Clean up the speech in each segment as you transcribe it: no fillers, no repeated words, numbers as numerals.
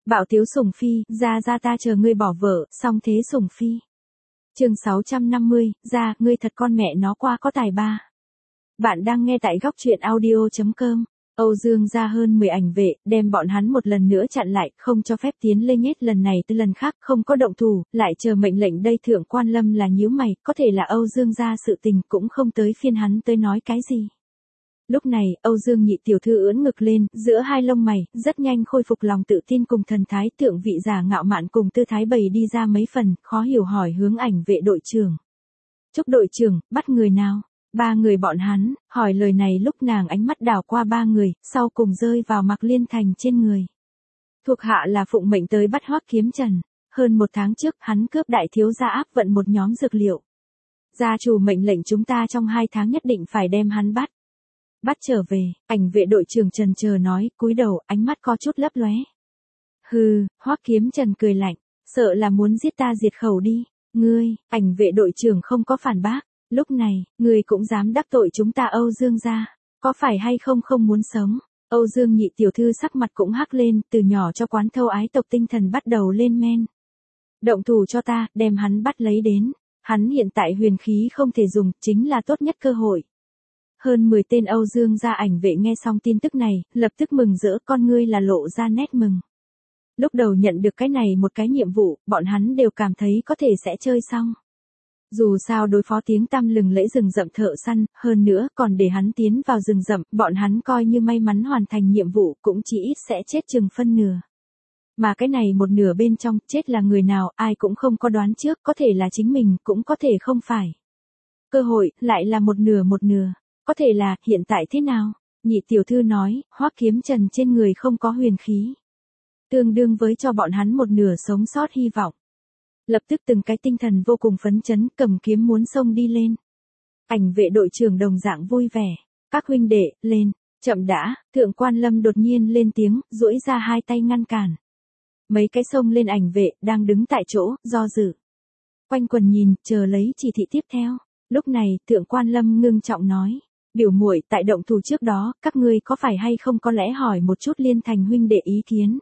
Bạo tiếu sủng phi, ra ta chờ ngươi bỏ vợ, xong thế sủng phi. Chương 650, ngươi thật con mẹ nó qua có tài ba. Bạn đang nghe tại góc truyện audio.com. Âu Dương ra hơn 10 ảnh vệ, đem bọn hắn một lần nữa chặn lại, không cho phép tiến lên hết lần này tới lần khác, không có động thủ, lại chờ mệnh lệnh đây. Thượng Quan Lâm là nhíu mày, có thể là Âu Dương ra sự tình cũng không tới phiên hắn tới nói cái gì. Lúc này, Âu Dương nhị tiểu thư ưỡn ngực lên, giữa hai lông mày, rất nhanh khôi phục lòng tự tin cùng thần thái. Thượng vị giả ngạo mạn cùng tư thái bày đi ra mấy phần, khó hiểu hỏi hướng ảnh vệ đội trưởng. Chúc đội trưởng, bắt người nào? 3 người bọn hắn, hỏi lời này lúc nàng ánh mắt đảo qua 3 người, sau cùng rơi vào Mạc Liên Thành trên người. Thuộc hạ là phụng mệnh tới bắt Hoắc Kiếm Trần. Hơn 1 tháng trước, hắn cướp đại thiếu gia áp vận một nhóm dược liệu. Gia chủ mệnh lệnh chúng ta trong 2 tháng nhất định phải đem hắn bắt. Bắt trở về, ảnh vệ đội trưởng trần chờ nói, cúi đầu, ánh mắt có chút lấp lóe. Hừ, Hoắc Kiếm Trần cười lạnh, sợ là muốn giết ta diệt khẩu đi. Ngươi, ảnh vệ đội trưởng không có phản bác. Lúc này, ngươi cũng dám đắc tội chúng ta Âu Dương gia, có phải hay không không muốn sống? Âu Dương nhị tiểu thư sắc mặt cũng hắc lên, từ nhỏ cho quán thâu ái tộc tinh thần bắt đầu lên men. Động thủ cho ta, đem hắn bắt lấy đến. Hắn hiện tại huyền khí không thể dùng, chính là tốt nhất cơ hội. Hơn 10 tên Âu Dương gia ảnh vệ nghe xong tin tức này, lập tức mừng rỡ, con ngươi là lộ ra nét mừng. Lúc đầu nhận được cái này một cái nhiệm vụ, bọn hắn đều cảm thấy có thể sẽ chơi xong. Dù sao đối phó tiếng tăm lừng lẫy rừng rậm thợ săn, hơn nữa còn để hắn tiến vào rừng rậm, bọn hắn coi như may mắn hoàn thành nhiệm vụ cũng chỉ ít sẽ chết chừng phân nửa. Mà cái này một nửa bên trong, chết là người nào, ai cũng không có đoán trước, có thể là chính mình, cũng có thể không phải. Cơ hội, lại là một nửa. Có thể là, hiện tại thế nào? Nhị tiểu thư nói, Hoắc Kiếm Trần trên người không có huyền khí. Tương đương với cho bọn hắn một nửa sống sót hy vọng. Lập tức từng cái tinh thần vô cùng phấn chấn, cầm kiếm muốn xông đi lên. Ảnh vệ đội trưởng đồng dạng vui vẻ. Các huynh đệ, lên, chậm đã. Thượng Quan Lâm đột nhiên lên tiếng, duỗi ra 2 tay ngăn cản. Mấy cái xông lên ảnh vệ, đang đứng tại chỗ, do dự. Quanh quần nhìn, chờ lấy chỉ thị tiếp theo. Lúc này, Thượng Quan Lâm ngưng trọng nói. Biểu muội, tại động thủ trước đó, các ngươi có phải hay không có lẽ hỏi một chút Liên Thành huynh đệ ý kiến.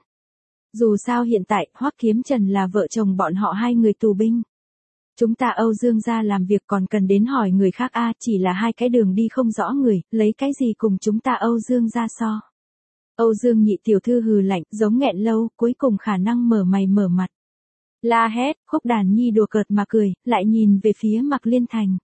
Dù sao hiện tại, Hoắc Kiếm Trần là vợ chồng bọn họ 2 người tù binh. Chúng ta Âu Dương gia làm việc còn cần đến hỏi người khác chỉ là 2 cái đường đi không rõ người, lấy cái gì cùng chúng ta Âu Dương gia so. Âu Dương nhị tiểu thư hừ lạnh, giống nghẹn lâu, cuối cùng khả năng mở mày mở mặt. La hét, Khúc Đàn Nhi đùa cợt mà cười, lại nhìn về phía Mạc Liên Thành.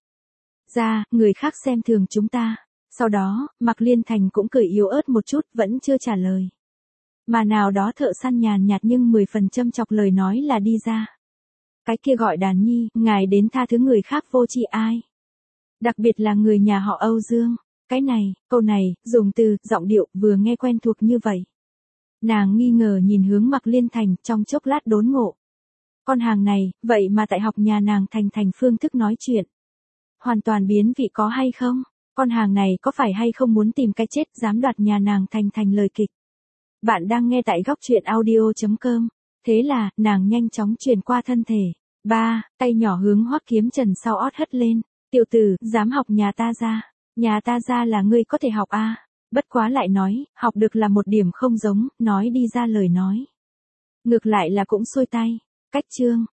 Người khác xem thường chúng ta. Sau đó, Mạc Liên Thành cũng cười yếu ớt một chút, vẫn chưa trả lời. Mà nào đó thợ săn nhàn nhạt nhưng 10 phần châm chọc lời nói là đi ra. Cái kia gọi Đàn Nhi, ngài đến tha thứ người khác vô tri ai. Đặc biệt là người nhà họ Âu Dương. Cái này, câu này, dùng từ, giọng điệu, vừa nghe quen thuộc như vậy. Nàng nghi ngờ nhìn hướng Mạc Liên Thành, trong chốc lát đốn ngộ. Con hàng này, vậy mà tại học nhà nàng thành phương thức nói chuyện. Hoàn toàn biến vị có hay không? Con hàng này có phải hay không muốn tìm cái chết, dám đoạt nhà nàng thành lời kịch. Bạn đang nghe tại góc truyện audio.com. Thế là, nàng nhanh chóng chuyển qua thân thể. Tay nhỏ hướng Hoắc Kiếm Trần sau ót hất lên. Tiểu tử, dám học nhà ta ra. Nhà ta ra là ngươi có thể học Bất quá lại nói, học được là một điểm không giống, nói đi ra lời nói. Ngược lại là cũng xuôi tay. Cách chương.